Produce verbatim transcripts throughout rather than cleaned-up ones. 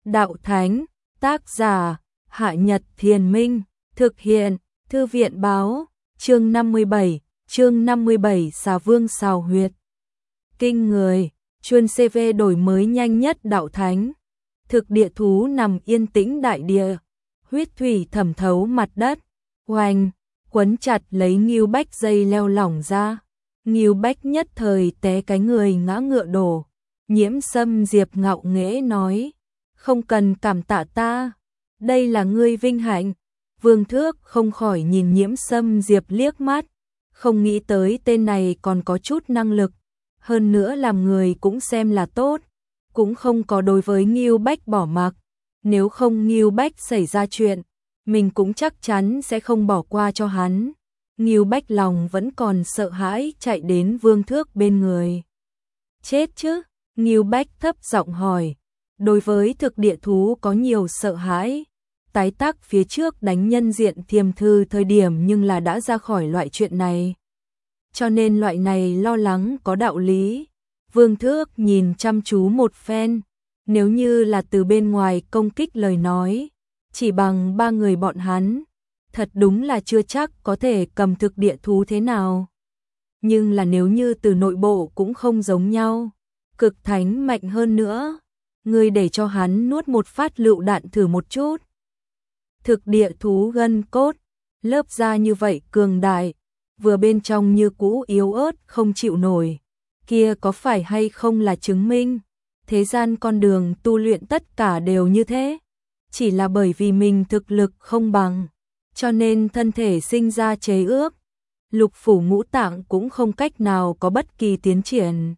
Đạo Thánh, tác giả, Hạ Nhật Thiền Minh, thực hiện, Thư viện Báo, chương năm mươi bảy, chương năm mươi bảy Xà Vương Xào Huyệt. Kinh người, chuyên xê vê đổi mới nhanh nhất Đạo Thánh. Thực địa thú nằm yên tĩnh đại địa, huyết thủy thẩm thấu mặt đất, oanh, quấn chặt lấy Ngưu Bách dây leo lỏng ra. Ngưu Bách nhất thời té cái người ngã ngựa đổ. Nhiễm Sâm Diệp ngạo nghễ nói, không cần cảm tạ ta, đây là ngươi vinh hạnh. Vương Thước không khỏi nhìn Nhiễm Sâm Diệp liếc mắt, không nghĩ tới tên này còn có chút năng lực, hơn nữa làm người cũng xem là tốt, cũng không có đối với Ngưu Bách bỏ mặc, nếu không Ngưu Bách xảy ra chuyện, mình cũng chắc chắn sẽ không bỏ qua cho hắn. Ngưu Bách lòng vẫn còn sợ hãi chạy đến Vương Thước bên người. Chết chứ? Ngưu Bách thấp giọng hỏi. Đối với thực địa thú có nhiều sợ hãi. Tái tác phía trước đánh nhân diện thiềm thư thời điểm nhưng là đã ra khỏi loại chuyện này. Cho nên loại này lo lắng có đạo lý. Vương Thước nhìn chăm chú một phen. Nếu như là từ bên ngoài công kích lời nói, chỉ bằng ba người bọn hắn, thật đúng là chưa chắc có thể cầm thực địa thú thế nào. Nhưng là nếu như từ nội bộ cũng không giống nhau, cực thánh mạnh hơn nữa, người để cho hắn nuốt một phát lựu đạn thử một chút. Thực địa thú gân cốt, lớp da như vậy cường đại, vừa bên trong như cũ yếu ớt không chịu nổi, kia có phải hay không là chứng minh thế gian con đường tu luyện tất cả đều như thế, chỉ là bởi vì mình thực lực không bằng, cho nên thân thể sinh ra chế ước, lục phủ ngũ tạng cũng không cách nào có bất kỳ tiến triển.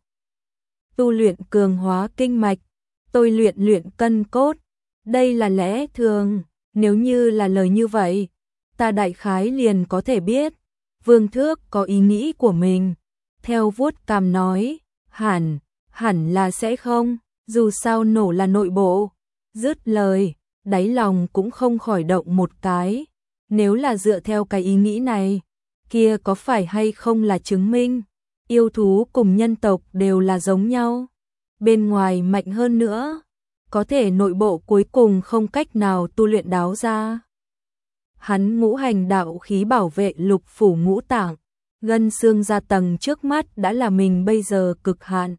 Tu luyện cường hóa kinh mạch, tôi luyện luyện cân cốt, đây là lẽ thường, nếu như là lời như vậy, ta đại khái liền có thể biết. Vương Thước có ý nghĩ của mình, theo vuốt cằm nói, hẳn, hẳn là sẽ không, dù sao nổ là nội bộ. Dứt lời, đáy lòng cũng không khỏi động một cái, nếu là dựa theo cái ý nghĩ này, kia có phải hay không là chứng minh yêu thú cùng nhân tộc đều là giống nhau, bên ngoài mạnh hơn nữa, có thể nội bộ cuối cùng không cách nào tu luyện đáo ra. Hắn ngũ hành đạo khí bảo vệ lục phủ ngũ tạng, gân xương ra tầng trước mắt đã là mình bây giờ cực hạn.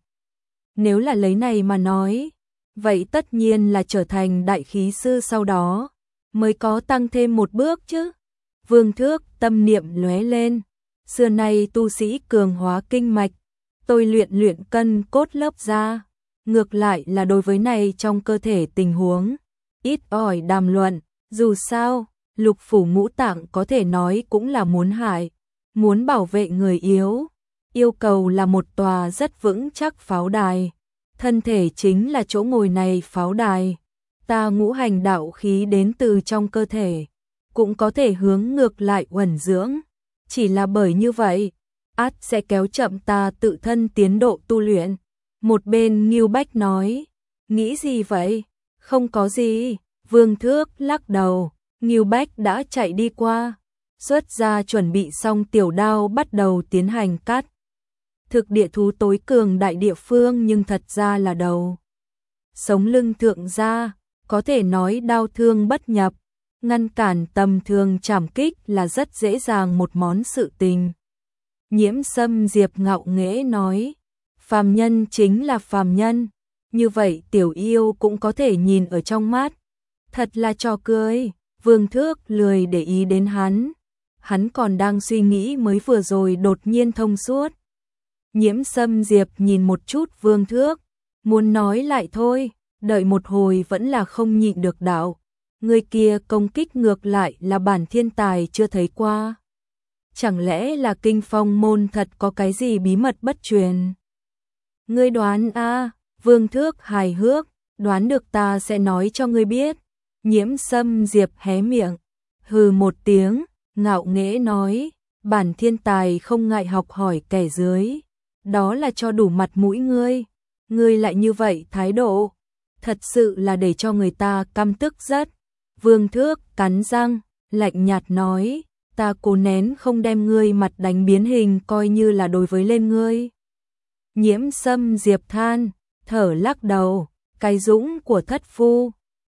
Nếu là lấy này mà nói, vậy tất nhiên là trở thành đại khí sư sau đó, mới có tăng thêm một bước chứ. Vương Thước tâm niệm lóe lên, xưa nay tu sĩ cường hóa kinh mạch, tôi luyện luyện cân cốt lớp da, ngược lại là đối với này trong cơ thể tình huống, ít ỏi đàm luận, dù sao, lục phủ ngũ tạng có thể nói cũng là muốn hại, muốn bảo vệ người yếu, yêu cầu là một tòa rất vững chắc pháo đài, thân thể chính là chỗ ngồi này pháo đài, ta ngũ hành đạo khí đến từ trong cơ thể, cũng có thể hướng ngược lại uẩn dưỡng, chỉ là bởi như vậy, ắt sẽ kéo chậm ta tự thân tiến độ tu luyện. Một bên Ngưu Bách nói, nghĩ gì vậy? Không có gì, Vương Thước lắc đầu, Ngưu Bách đã chạy đi qua, xuất ra chuẩn bị xong tiểu đao bắt đầu tiến hành cắt. Thực địa thú tối cường đại địa phương nhưng thật ra là đầu. Sống lưng thượng gia, có thể nói đao thương bất nhập, ngăn cản tầm thường trảm kích là rất dễ dàng một món sự tình. Nhiễm Sâm Diệp ngạo nghễ nói, phàm nhân chính là phàm nhân, như vậy tiểu yêu cũng có thể nhìn ở trong mắt. Thật là trò cười, Vương Thước lười để ý đến hắn, hắn còn đang suy nghĩ mới vừa rồi đột nhiên thông suốt. Nhiễm Sâm Diệp nhìn một chút Vương Thước, muốn nói lại thôi, đợi một hồi vẫn là không nhịn được đạo. Người kia công kích ngược lại là bản thiên tài chưa thấy qua. Chẳng lẽ là Kinh Phong môn thật có cái gì bí mật bất truyền? Ngươi đoán a? À, Vương Thước hài hước, đoán được ta sẽ nói cho ngươi biết. Nhiễm Sâm Diệp hé miệng, hừ một tiếng, ngạo nghễ nói, bản thiên tài không ngại học hỏi kẻ dưới, đó là cho đủ mặt mũi ngươi, ngươi lại như vậy thái độ, thật sự là để cho người ta căm tức rất. Vương Thước cắn răng, lạnh nhạt nói, ta cố nén không đem ngươi mặt đánh biến hình coi như là đối với lên ngươi. Nhiễm Sâm Diệp than, thở lắc đầu, cái dũng của thất phu,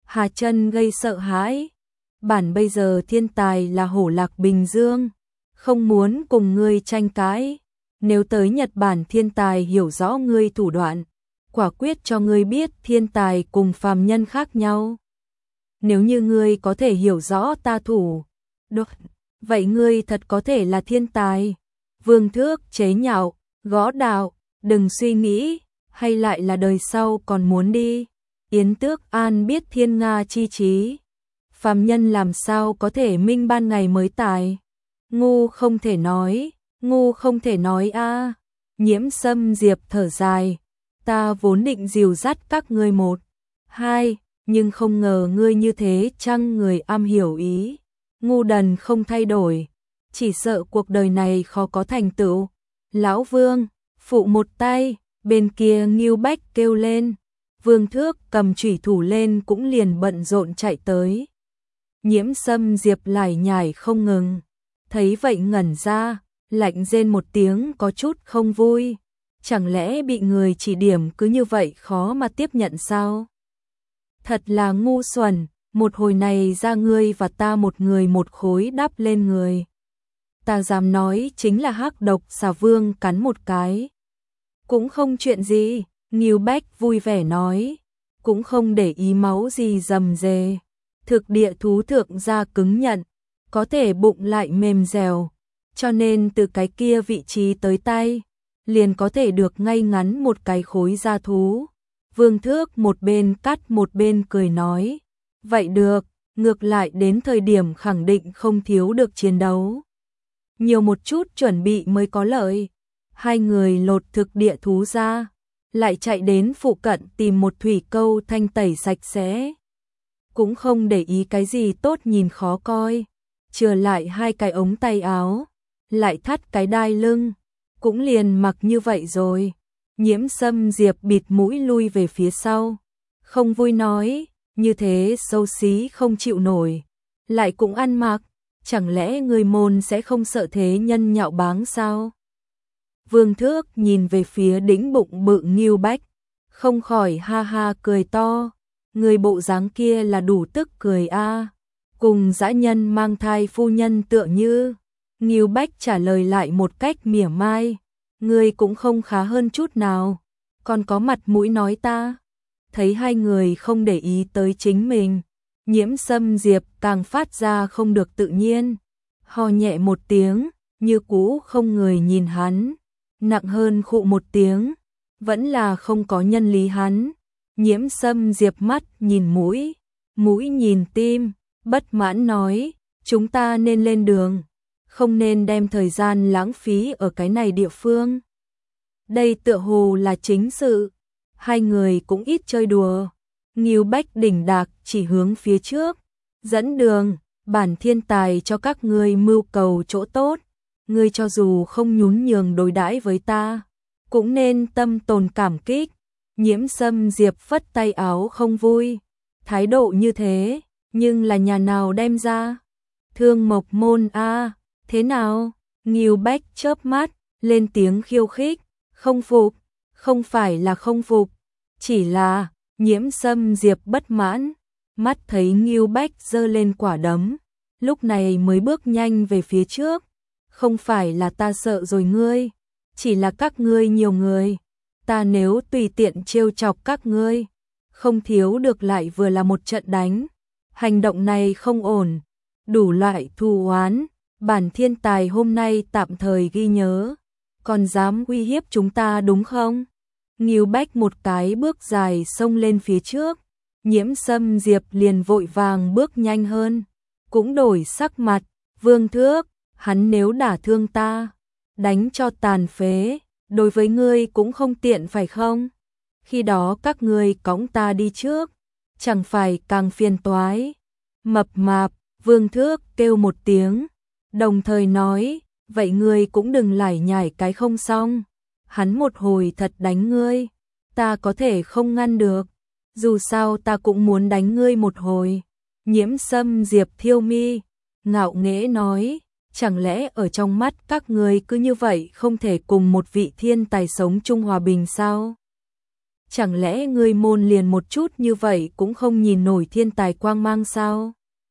Hà Chân gây sợ hãi. Bản bây giờ thiên tài là Hổ Lạc Bình Dương, không muốn cùng ngươi tranh cãi. Nếu tới Nhật Bản thiên tài hiểu rõ ngươi thủ đoạn, quả quyết cho ngươi biết thiên tài cùng phàm nhân khác nhau. Nếu như ngươi có thể hiểu rõ ta thủ được, vậy ngươi thật có thể là thiên tài. Vương Thước chế nhạo, gõ đạo, đừng suy nghĩ, hay lại là đời sau còn muốn đi. Yến Tước An biết thiên Nga chi trí, phàm nhân làm sao có thể minh ban ngày mới tài. Ngu không thể nói, ngu không thể nói a. Nhiễm Sâm Diệp thở dài, ta vốn định dìu dắt các ngươi một, hai, nhưng không ngờ ngươi như thế chăng người am hiểu ý. Ngu đần không thay đổi, chỉ sợ cuộc đời này khó có thành tựu. Lão Vương, phụ một tay, bên kia Ngưu Bách kêu lên. Vương Thước cầm chủy thủ lên cũng liền bận rộn chạy tới. Nhiễm Sâm Diệp lải nhải không ngừng, thấy vậy ngẩn ra, lạnh rên một tiếng có chút không vui. Chẳng lẽ bị người chỉ điểm cứ như vậy khó mà tiếp nhận sao? Thật là ngu xuẩn, một hồi này ra ngươi và ta một người một khối đắp lên người. Ta dám nói chính là hắc độc xà vương cắn một cái. Cũng không chuyện gì, Ngưu Bách vui vẻ nói, cũng không để ý máu gì rầm rề. Thực địa thú thượng da cứng nhận, có thể bụng lại mềm dẻo, cho nên từ cái kia vị trí tới tay, liền có thể được ngay ngắn một cái khối da thú. Vương Thước một bên cắt một bên cười nói, vậy được, ngược lại đến thời điểm khẳng định không thiếu được chiến đấu. Nhiều một chút chuẩn bị mới có lợi. Hai người lột thực địa thú ra, lại chạy đến phụ cận tìm một thủy câu thanh tẩy sạch sẽ. Cũng không để ý cái gì tốt nhìn khó coi, chừa lại hai cái ống tay áo, lại thắt cái đai lưng, cũng liền mặc như vậy rồi. Nhiễm Sâm Diệp bịt mũi lui về phía sau, không vui nói, như thế xấu xí không chịu nổi, lại cũng ăn mặc, chẳng lẽ người môn sẽ không sợ thế nhân nhạo báng sao? Vương Thước nhìn về phía đĩnh bụng bự Ngưu Bách, không khỏi ha ha cười to, người bộ dáng kia là đủ tức cười a, cùng dã nhân mang thai phu nhân tựa như. Ngưu Bách trả lời lại một cách mỉa mai, ngươi cũng không khá hơn chút nào, còn có mặt mũi nói ta. Thấy hai người không để ý tới chính mình, Nhiễm Sâm Diệp càng phát ra không được tự nhiên, ho nhẹ một tiếng, như cũ không người nhìn hắn, nặng hơn khụ một tiếng, vẫn là không có nhân lý hắn. Nhiễm Sâm Diệp mắt nhìn mũi, mũi nhìn tim, bất mãn nói, chúng ta nên lên đường, không nên đem thời gian lãng phí ở cái này địa phương. Đây tựa hồ là chính sự. Hai người cũng ít chơi đùa. Ngưu Bách đỉnh đạc chỉ hướng phía trước, dẫn đường, bản thiên tài cho các ngươi mưu cầu chỗ tốt, ngươi cho dù không nhún nhường đối đãi với ta, cũng nên tâm tồn cảm kích. Nhiễm Sâm Diệp phất tay áo không vui, thái độ như thế, nhưng là nhà nào đem ra? Thương Mộc Môn a, thế nào? Ngưu Bách chớp mắt, lên tiếng khiêu khích, không phục, không phải là không phục, chỉ là. Nhiễm Sâm Diệp bất mãn, mắt thấy Ngưu Bách giơ lên quả đấm, lúc này mới bước nhanh về phía trước. Không phải là ta sợ rồi ngươi, chỉ là các ngươi nhiều người, ta nếu tùy tiện trêu chọc các ngươi, không thiếu được lại vừa là một trận đánh. Hành động này không ổn, đủ loại thù oán, bản thiên tài hôm nay tạm thời ghi nhớ, còn dám uy hiếp chúng ta đúng không? Ngưu Bách một cái bước dài xông lên phía trước, Nhiễm Sâm Diệp liền vội vàng bước nhanh hơn, cũng đổi sắc mặt, Vương Thước, hắn nếu đả thương ta, đánh cho tàn phế, đối với ngươi cũng không tiện phải không? Khi đó các ngươi cõng ta đi trước, chẳng phải càng phiền toái. Mập mạp, Vương Thước kêu một tiếng, đồng thời nói, vậy ngươi cũng đừng lải nhải cái không xong. Hắn một hồi thật đánh ngươi, ta có thể không ngăn được, dù sao ta cũng muốn đánh ngươi một hồi. Nhiễm Sâm Diệp thiêu mi, ngạo nghễ nói, chẳng lẽ ở trong mắt các ngươi cứ như vậy không thể cùng một vị thiên tài sống chung hòa bình sao? chẳng lẽ ngươi môn liền một chút như vậy cũng không nhìn nổi thiên tài quang mang sao?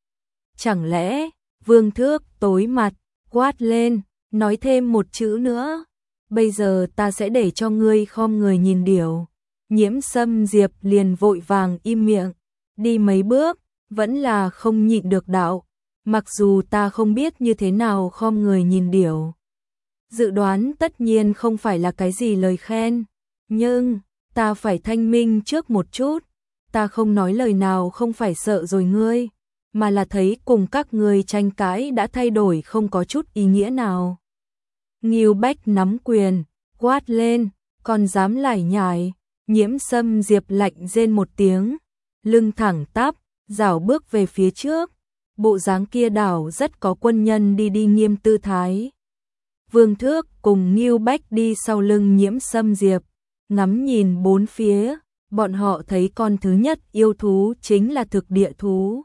Chẳng lẽ, Vương Thước tối mặt, quát lên, nói thêm một chữ nữa, bây giờ ta sẽ để cho ngươi khom người nhìn điểu. Nhiễm Sâm Diệp liền vội vàng im miệng, đi mấy bước, vẫn là không nhịn được đạo, mặc dù ta không biết như thế nào khom người nhìn điểu. Dự đoán tất nhiên không phải là cái gì lời khen, nhưng ta phải thanh minh trước một chút, ta không nói lời nào không phải sợ rồi ngươi, mà là thấy cùng các ngươi tranh cãi đã thay đổi không có chút ý nghĩa nào. Ngưu Bách nắm quyền, quát lên, còn dám lải nhải. Nhiễm Sâm Diệp lạnh rên một tiếng, lưng thẳng tắp, rảo bước về phía trước, bộ dáng kia đảo rất có quân nhân đi đi nghiêm tư thái. Vương Thước cùng Ngưu Bách đi sau lưng Nhiễm Sâm Diệp, ngắm nhìn bốn phía, bọn họ thấy con thứ nhất yêu thú chính là thực địa thú.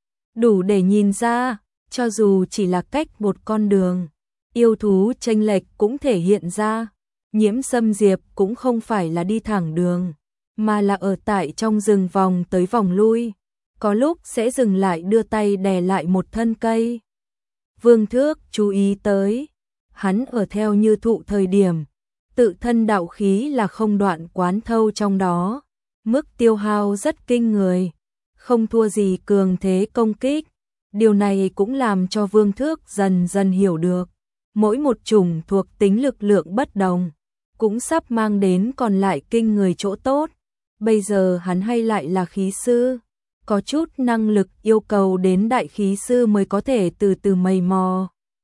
Đủ để nhìn ra, cho dù chỉ là cách một con đường, yêu thú chênh lệch cũng thể hiện ra. Nhiễm Sâm Diệp cũng không phải là đi thẳng đường, mà là ở tại trong rừng vòng tới vòng lui, có lúc sẽ dừng lại đưa tay đè lại một thân cây. Vương Thước chú ý tới, hắn ở theo như thụ thời điểm, tự thân đạo khí là không đoạn quán thâu trong đó, mức tiêu hao rất kinh người, không thua gì cường thế công kích. Điều này cũng làm cho Vương Thước dần dần hiểu được, mỗi một chủng thuộc tính lực lượng bất đồng, cũng sắp mang đến còn lại kinh người chỗ tốt. Bây giờ hắn hay lại là khí sư, có chút năng lực yêu cầu đến đại khí sư mới có thể từ từ mày mò.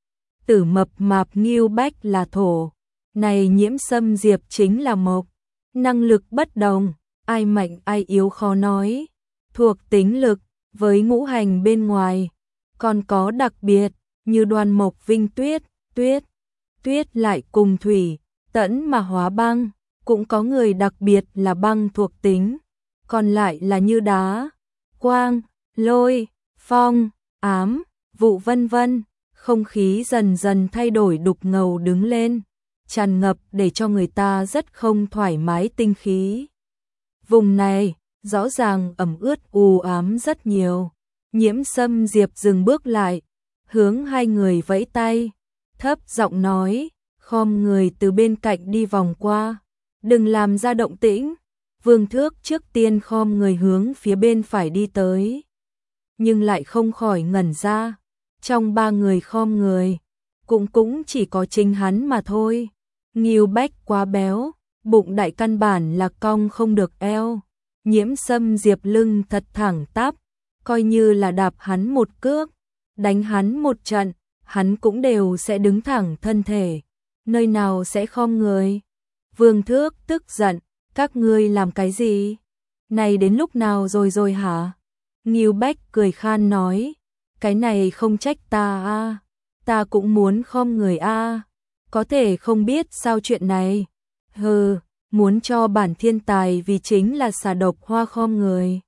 Tử mập mạp Ngưu Bách là thổ, này Nhiễm Sâm Diệp chính là mộc, năng lực bất đồng, ai mạnh ai yếu khó nói. Thuộc tính lực, với ngũ hành bên ngoài, còn có đặc biệt, như Đoan Mộc Vinh Tuyết, tuyết, tuyết lại cùng thủy, tẫn mà hóa băng, cũng có người đặc biệt là băng thuộc tính, còn lại là như đá, quang, lôi, phong, ám, vụ vân vân. Không khí dần dần thay đổi đục ngầu đứng lên, tràn ngập để cho người ta rất không thoải mái tinh khí. Vùng này, rõ ràng ẩm ướt u ám rất nhiều. Nhiễm Sâm Diệp dừng bước lại, hướng hai người vẫy tay, thấp giọng nói, khom người từ bên cạnh đi vòng qua, đừng làm ra động tĩnh. Vương Thước trước tiên khom người hướng phía bên phải đi tới, nhưng lại không khỏi ngẩn ra. Trong ba người khom người, cũng cũng chỉ có chính hắn mà thôi. Ngưu Bách quá béo, bụng đại căn bản là cong không được eo. Nhiễm Sâm Diệp lưng thật thẳng tắp, coi như là đạp hắn một cước, đánh hắn một trận, hắn cũng đều sẽ đứng thẳng thân thể, nơi nào sẽ khom người. Vương Thước tức giận, các ngươi làm cái gì? Này đến lúc nào rồi rồi hả? Ngưu Bách cười khan nói, cái này không trách ta a, ta cũng muốn khom người a, có thể không biết sao chuyện này. Hừ, muốn cho bản thiên tài vì chính là xà độc hoa khom người.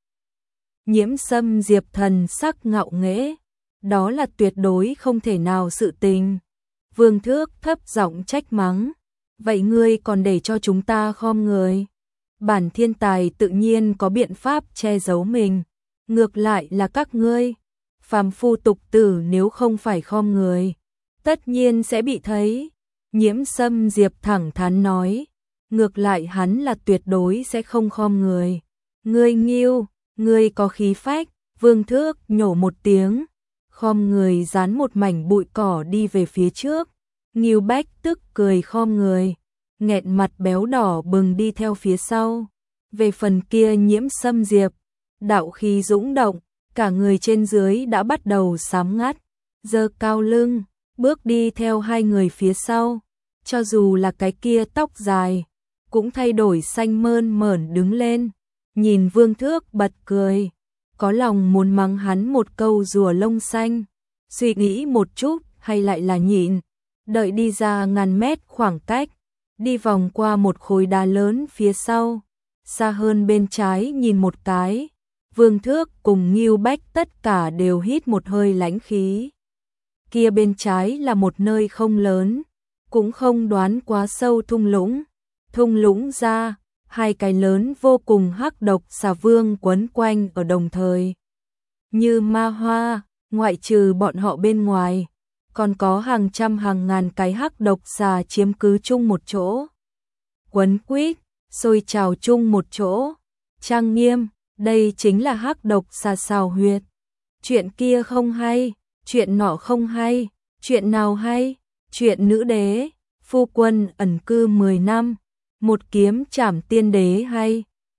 Nhiễm Sâm Diệp thần sắc ngạo nghễ, đó là tuyệt đối không thể nào sự tình. Vương Thước thấp giọng trách mắng, vậy ngươi còn để cho chúng ta khom người? Bản thiên tài tự nhiên có biện pháp che giấu mình, ngược lại là các ngươi phàm phu tục tử nếu không phải khom người, tất nhiên sẽ bị thấy. Nhiễm Sâm Diệp thẳng thắn nói, ngược lại hắn là tuyệt đối sẽ không khom người. Ngươi Ngưu, ngươi có khí phách. Vương Thước nhổ một tiếng, khom người dán một mảnh bụi cỏ đi về phía trước. Ngưu Bách tức cười khom người, nghẹn mặt béo đỏ bừng đi theo phía sau. Về phần kia Nhiễm Sâm Diệp, đạo khí dũng động, cả người trên dưới đã bắt đầu sám ngắt, giơ cao lưng, bước đi theo hai người phía sau. Cho dù là cái kia tóc dài, cũng thay đổi xanh mơn mởn đứng lên, nhìn Vương Thước bật cười, có lòng muốn mắng hắn một câu rùa lông xanh, suy nghĩ một chút hay lại là nhịn, đợi đi ra ngàn mét khoảng cách, đi vòng qua một khối đá lớn phía sau, xa hơn bên trái nhìn một cái. Vương Thước cùng Ngưu Bách tất cả đều hít một hơi lãnh khí. Kia bên trái là một nơi không lớn, cũng không đoán quá sâu thung lũng. Thung lũng ra, hai cái lớn vô cùng hắc độc xà vương quấn quanh ở đồng thời. Như ma hoa, ngoại trừ bọn họ bên ngoài, còn có hàng trăm hàng ngàn cái hắc độc xà chiếm cứ chung một chỗ. Quấn quýt, sôi trào chung một chỗ. Trang nghiêm, đây chính là hắc độc xà xào huyệt. Chuyện kia không hay, chuyện nọ không hay, chuyện nào hay? Chuyện nữ đế, phu quân ẩn cư mười năm, một kiếm trảm tiên đế hay?